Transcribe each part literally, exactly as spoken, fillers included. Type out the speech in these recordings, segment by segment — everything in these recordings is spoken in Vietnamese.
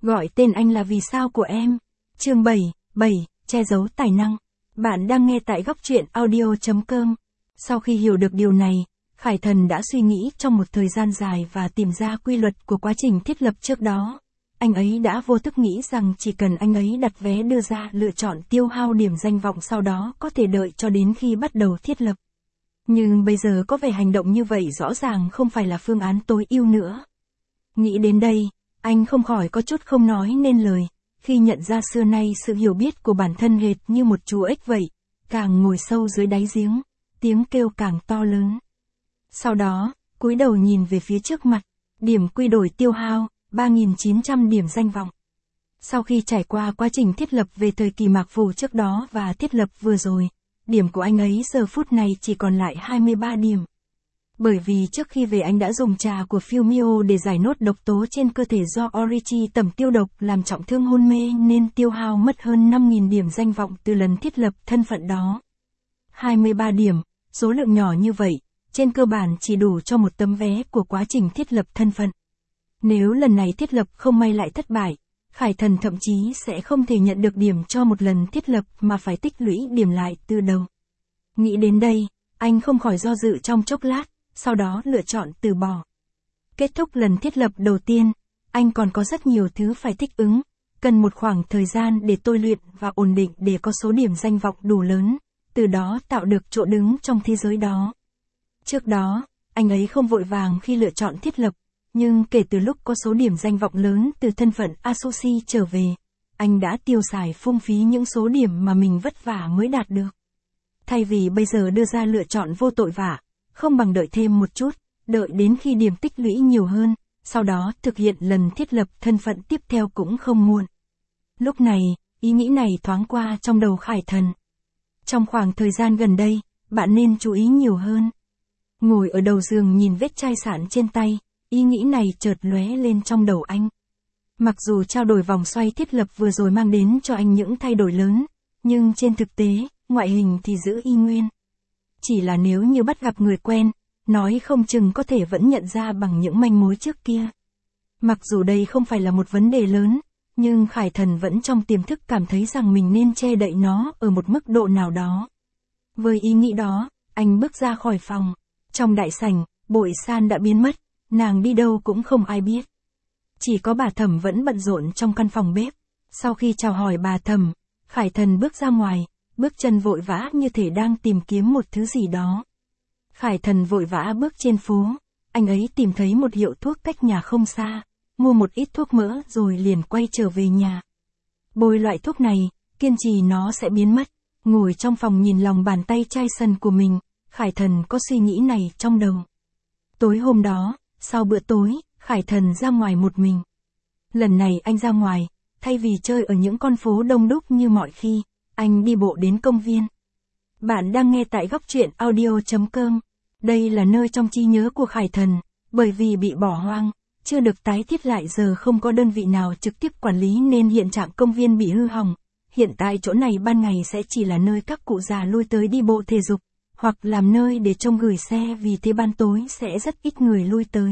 Gọi tên anh là vì sao của em. Chương bảy, bảy, che giấu tài năng. Bạn đang nghe tại góc truyện audio chấm com. Sau khi hiểu được điều này, Khải Thần đã suy nghĩ trong một thời gian dài và tìm ra quy luật của quá trình thiết lập trước đó. Anh ấy đã vô thức nghĩ rằng chỉ cần anh ấy đặt vé đưa ra lựa chọn tiêu hao điểm danh vọng sau đó có thể đợi cho đến khi bắt đầu thiết lập. Nhưng bây giờ có vẻ hành động như vậy rõ ràng không phải là phương án tối ưu nữa. Nghĩ đến đây, anh không khỏi có chút không nói nên lời, khi nhận ra xưa nay sự hiểu biết của bản thân hệt như một chú ếch vậy, càng ngồi sâu dưới đáy giếng, tiếng kêu càng to lớn. Sau đó, cúi đầu nhìn về phía trước mặt, điểm quy đổi tiêu hao, ba nghìn chín trăm điểm danh vọng. Sau khi trải qua quá trình thiết lập về thời kỳ mạc phù trước đó và thiết lập vừa rồi, điểm của anh ấy giờ phút này chỉ còn lại hai mươi ba điểm. Bởi vì trước khi về anh đã dùng trà của Fumio để giải nốt độc tố trên cơ thể do Orichi tẩm tiêu độc làm trọng thương hôn mê nên tiêu hao mất hơn năm nghìn điểm danh vọng từ lần thiết lập thân phận đó. hai mươi ba điểm, số lượng nhỏ như vậy, trên cơ bản chỉ đủ cho một tấm vé của quá trình thiết lập thân phận. Nếu lần này thiết lập không may lại thất bại, Khải Thần thậm chí sẽ không thể nhận được điểm cho một lần thiết lập mà phải tích lũy điểm lại từ đầu. Nghĩ đến đây, anh không khỏi do dự trong chốc lát, sau đó lựa chọn từ bỏ. Kết thúc lần thiết lập đầu tiên, anh còn có rất nhiều thứ phải thích ứng, cần một khoảng thời gian để tôi luyện và ổn định để có số điểm danh vọng đủ lớn, từ đó tạo được chỗ đứng trong thế giới đó. Trước đó, anh ấy không vội vàng khi lựa chọn thiết lập, nhưng kể từ lúc có số điểm danh vọng lớn từ thân phận Asushi trở về, anh đã tiêu xài phung phí những số điểm mà mình vất vả mới đạt được. Thay vì bây giờ đưa ra lựa chọn vô tội vạ, không bằng đợi thêm một chút, đợi đến khi điểm tích lũy nhiều hơn, sau đó thực hiện lần thiết lập thân phận tiếp theo cũng không muộn. Lúc này, ý nghĩ này thoáng qua trong đầu Khải Thần. Trong khoảng thời gian gần đây, bạn nên chú ý nhiều hơn. Ngồi ở đầu giường nhìn vết chai sạn trên tay, ý nghĩ này chợt lóe lên trong đầu anh. Mặc dù trao đổi vòng xoay thiết lập vừa rồi mang đến cho anh những thay đổi lớn, nhưng trên thực tế, ngoại hình thì giữ y nguyên. Chỉ là nếu như bắt gặp người quen, nói không chừng có thể vẫn nhận ra bằng những manh mối trước kia. Mặc dù đây không phải là một vấn đề lớn, nhưng Khải Thần vẫn trong tiềm thức cảm thấy rằng mình nên che đậy nó ở một mức độ nào đó. Với ý nghĩ đó, anh bước ra khỏi phòng. Trong đại sảnh, Bội San đã biến mất, nàng đi đâu cũng không ai biết. Chỉ có bà Thẩm vẫn bận rộn trong căn phòng bếp. Sau khi chào hỏi bà Thẩm, Khải Thần bước ra ngoài, bước chân vội vã như thể đang tìm kiếm một thứ gì đó. Khải Thần vội vã bước trên phố, anh ấy tìm thấy một hiệu thuốc cách nhà không xa, mua một ít thuốc mỡ rồi liền quay trở về nhà. Bôi loại thuốc này, kiên trì nó sẽ biến mất. Ngồi trong phòng nhìn lòng bàn tay chai sần của mình, Khải Thần có suy nghĩ này trong đầu. Tối hôm đó, sau bữa tối, Khải Thần ra ngoài một mình. Lần này anh ra ngoài, thay vì chơi ở những con phố đông đúc như mọi khi, anh đi bộ đến công viên. Bạn đang nghe tại góc truyện audio chấm com. Đây là nơi trong trí nhớ của Khải Thần, bởi vì bị bỏ hoang, chưa được tái thiết lại giờ không có đơn vị nào trực tiếp quản lý nên hiện trạng công viên bị hư hỏng. Hiện tại chỗ này ban ngày sẽ chỉ là nơi các cụ già lui tới đi bộ thể dục, hoặc làm nơi để trông gửi xe vì thế ban tối sẽ rất ít người lui tới.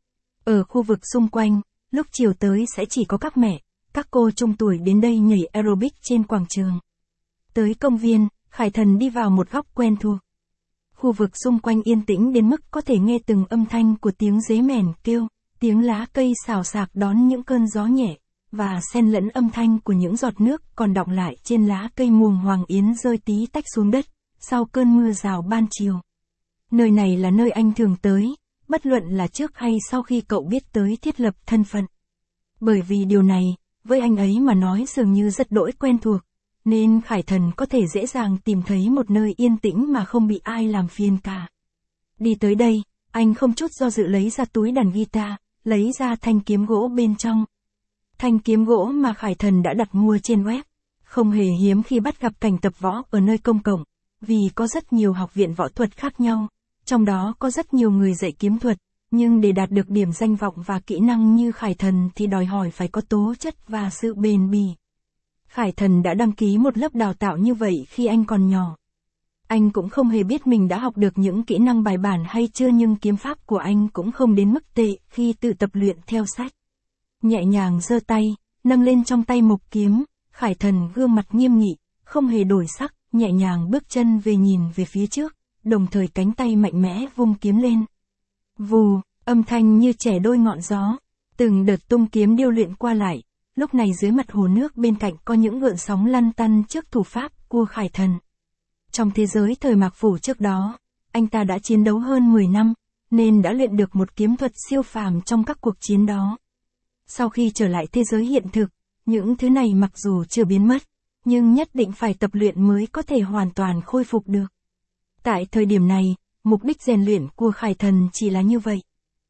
Ở khu vực xung quanh, lúc chiều tới sẽ chỉ có các mẹ, các cô trung tuổi đến đây nhảy aerobic trên quảng trường. Tới công viên, Khải Thần đi vào một góc quen thuộc. Khu vực xung quanh yên tĩnh đến mức có thể nghe từng âm thanh của tiếng dế mèn kêu, tiếng lá cây xào xạc đón những cơn gió nhẹ, và xen lẫn âm thanh của những giọt nước còn đọng lại trên lá cây muồng hoàng yến rơi tí tách xuống đất, sau cơn mưa rào ban chiều. Nơi này là nơi anh thường tới, bất luận là trước hay sau khi cậu biết tới thiết lập thân phận. Bởi vì điều này, với anh ấy mà nói dường như rất đỗi quen thuộc, nên Khải Thần có thể dễ dàng tìm thấy một nơi yên tĩnh mà không bị ai làm phiền cả. Đi tới đây, anh không chút do dự lấy ra túi đàn guitar, lấy ra thanh kiếm gỗ bên trong. Thanh kiếm gỗ mà Khải Thần đã đặt mua trên web, không hề hiếm khi bắt gặp cảnh tập võ ở nơi công cộng, vì có rất nhiều học viện võ thuật khác nhau, trong đó có rất nhiều người dạy kiếm thuật, nhưng để đạt được điểm danh vọng và kỹ năng như Khải Thần thì đòi hỏi phải có tố chất và sự bền bỉ. Khải Thần đã đăng ký một lớp đào tạo như vậy khi anh còn nhỏ. Anh cũng không hề biết mình đã học được những kỹ năng bài bản hay chưa, nhưng kiếm pháp của anh cũng không đến mức tệ khi tự tập luyện theo sách. Nhẹ nhàng giơ tay, nâng lên trong tay mộc kiếm, Khải Thần gương mặt nghiêm nghị, không hề đổi sắc, nhẹ nhàng bước chân về nhìn về phía trước, đồng thời cánh tay mạnh mẽ vung kiếm lên. Vù, âm thanh như trẻ đôi ngọn gió, từng đợt tung kiếm điêu luyện qua lại, lúc này dưới mặt hồ nước bên cạnh có những gợn sóng lăn tăn trước thủ pháp của Khải Thần. Trong thế giới thời Mạc Phủ trước đó, anh ta đã chiến đấu hơn mười năm, nên đã luyện được một kiếm thuật siêu phàm trong các cuộc chiến đó. Sau khi trở lại thế giới hiện thực, những thứ này mặc dù chưa biến mất, nhưng nhất định phải tập luyện mới có thể hoàn toàn khôi phục được. Tại thời điểm này, mục đích rèn luyện của Khải Thần chỉ là như vậy.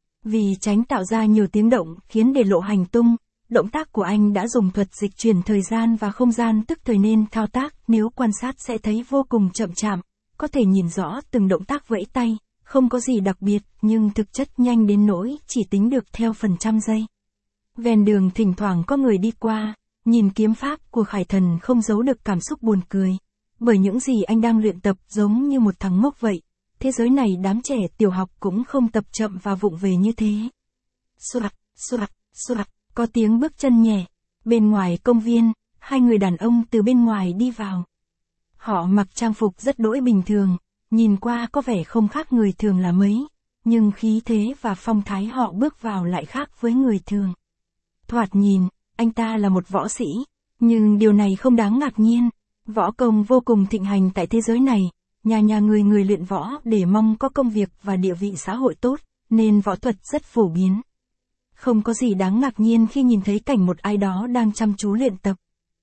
Vì tránh tạo ra nhiều tiếng động khiến để lộ hành tung, động tác của anh đã dùng thuật dịch chuyển thời gian và không gian tức thời nên thao tác nếu quan sát sẽ thấy vô cùng chậm chạp, có thể nhìn rõ từng động tác vẫy tay, không có gì đặc biệt nhưng thực chất nhanh đến nỗi chỉ tính được theo phần trăm giây. Ven đường thỉnh thoảng có người đi qua, nhìn kiếm pháp của Khải Thần không giấu được cảm xúc buồn cười. Bởi những gì anh đang luyện tập giống như một thằng ngốc vậy. Thế giới này đám trẻ tiểu học cũng không tập chậm và vụng về như thế. Soạt, soạt, soạt, có tiếng bước chân nhẹ. Bên ngoài công viên, hai người đàn ông từ bên ngoài đi vào. Họ mặc trang phục rất đỗi bình thường, nhìn qua có vẻ không khác người thường là mấy. Nhưng khí thế và phong thái họ bước vào lại khác với người thường. Thoạt nhìn, anh ta là một võ sĩ, nhưng điều này không đáng ngạc nhiên. Võ công vô cùng thịnh hành tại thế giới này, nhà nhà người người luyện võ để mong có công việc và địa vị xã hội tốt, nên võ thuật rất phổ biến. Không có gì đáng ngạc nhiên khi nhìn thấy cảnh một ai đó đang chăm chú luyện tập.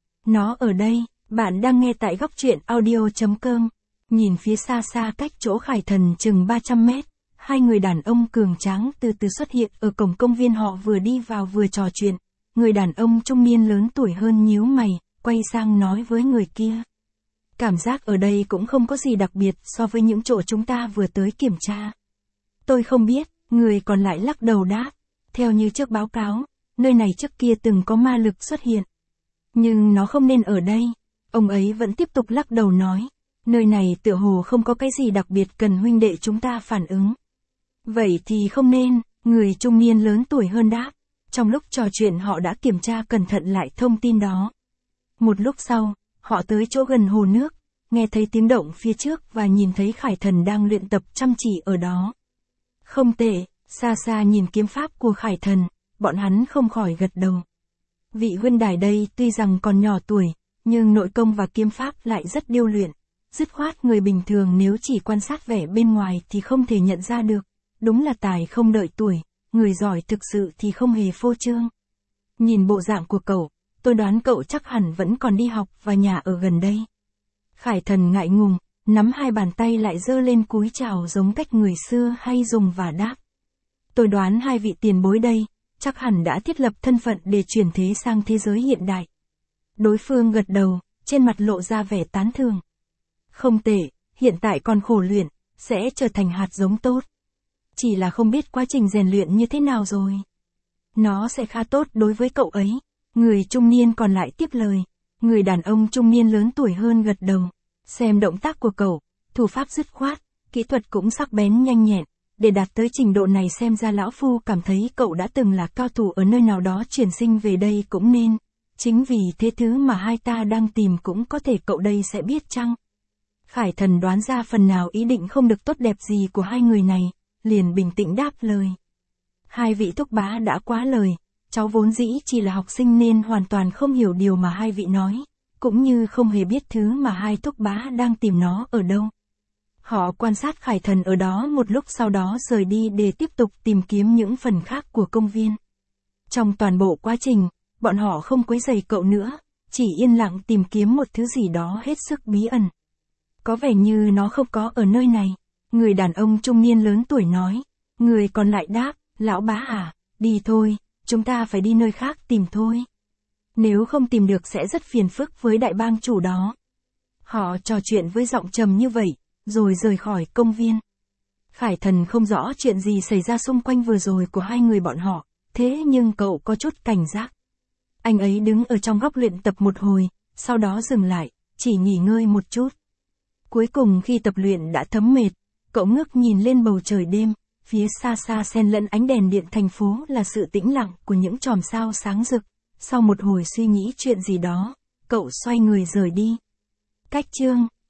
Nó ở đây, bạn đang nghe tại góc truyện audio chấm com. Nhìn phía xa xa cách chỗ Khải Thần chừng ba trăm mét, hai người đàn ông cường tráng từ từ xuất hiện ở cổng công viên. Họ vừa đi vào vừa trò chuyện. Người đàn ông trung niên lớn tuổi hơn nhíu mày, quay sang nói với người kia. Cảm giác ở đây cũng không có gì đặc biệt so với những chỗ chúng ta vừa tới kiểm tra. Tôi không biết, người còn lại lắc đầu đáp. Theo như trước báo cáo, nơi này trước kia từng có ma lực xuất hiện. Nhưng nó không nên ở đây. Ông ấy vẫn tiếp tục lắc đầu nói. Nơi này tựa hồ không có cái gì đặc biệt cần huynh đệ chúng ta phản ứng. Vậy thì không nên, người trung niên lớn tuổi hơn đáp. Trong lúc trò chuyện họ đã kiểm tra cẩn thận lại thông tin đó. Một lúc sau, họ tới chỗ gần hồ nước, nghe thấy tiếng động phía trước và nhìn thấy Khải Thần đang luyện tập chăm chỉ ở đó. Không tệ, xa xa nhìn kiếm pháp của Khải Thần, bọn hắn không khỏi gật đầu. Vị huynh đài đây tuy rằng còn nhỏ tuổi, nhưng nội công và kiếm pháp lại rất điêu luyện. Dứt khoát người bình thường nếu chỉ quan sát vẻ bên ngoài thì không thể nhận ra được. Đúng là tài không đợi tuổi, người giỏi thực sự thì không hề phô trương. Nhìn bộ dạng của cậu, tôi đoán cậu chắc hẳn vẫn còn đi học và nhà ở gần đây. Khải Thần ngại ngùng, nắm hai bàn tay lại giơ lên cúi chào giống cách người xưa hay dùng và đáp. Tôi đoán hai vị tiền bối đây, chắc hẳn đã thiết lập thân phận để chuyển thế sang thế giới hiện đại. Đối phương gật đầu, trên mặt lộ ra vẻ tán thưởng. Không tệ, hiện tại còn khổ luyện, sẽ trở thành hạt giống tốt. Chỉ là không biết quá trình rèn luyện như thế nào rồi. Nó sẽ khá tốt đối với cậu ấy. Người trung niên còn lại tiếp lời. Người đàn ông trung niên lớn tuổi hơn gật đầu. Xem động tác của cậu, thủ pháp dứt khoát, kỹ thuật cũng sắc bén nhanh nhẹn. Để đạt tới trình độ này xem ra lão phu cảm thấy cậu đã từng là cao thủ ở nơi nào đó chuyển sinh về đây cũng nên. Chính vì thế thứ mà hai ta đang tìm cũng có thể cậu đây sẽ biết chăng? Khải Thần đoán ra phần nào ý định không được tốt đẹp gì của hai người này, liền bình tĩnh đáp lời. Hai vị thúc bá đã quá lời, cháu vốn dĩ chỉ là học sinh nên hoàn toàn không hiểu điều mà hai vị nói, cũng như không hề biết thứ mà hai thúc bá đang tìm nó ở đâu. Họ quan sát Khải Thần ở đó một lúc sau đó rời đi để tiếp tục tìm kiếm những phần khác của công viên. Trong toàn bộ quá trình, bọn họ không quấy rầy cậu nữa, chỉ yên lặng tìm kiếm một thứ gì đó hết sức bí ẩn. Có vẻ như nó không có ở nơi này, người đàn ông trung niên lớn tuổi nói. Người còn lại đáp, lão bá à, đi thôi, chúng ta phải đi nơi khác tìm thôi. Nếu không tìm được sẽ rất phiền phức với đại bang chủ đó. Họ trò chuyện với giọng trầm như vậy, rồi rời khỏi công viên. Khải Thần không rõ chuyện gì xảy ra xung quanh vừa rồi của hai người bọn họ, thế nhưng cậu có chút cảnh giác. Anh ấy đứng ở trong góc luyện tập một hồi, sau đó dừng lại, chỉ nghỉ ngơi một chút. Cuối cùng khi tập luyện đã thấm mệt, cậu ngước nhìn lên bầu trời đêm, phía xa xa xen lẫn ánh đèn điện thành phố là sự tĩnh lặng của những chòm sao sáng rực, Sau một hồi suy nghĩ chuyện gì đó, cậu xoay người rời đi. Cách chương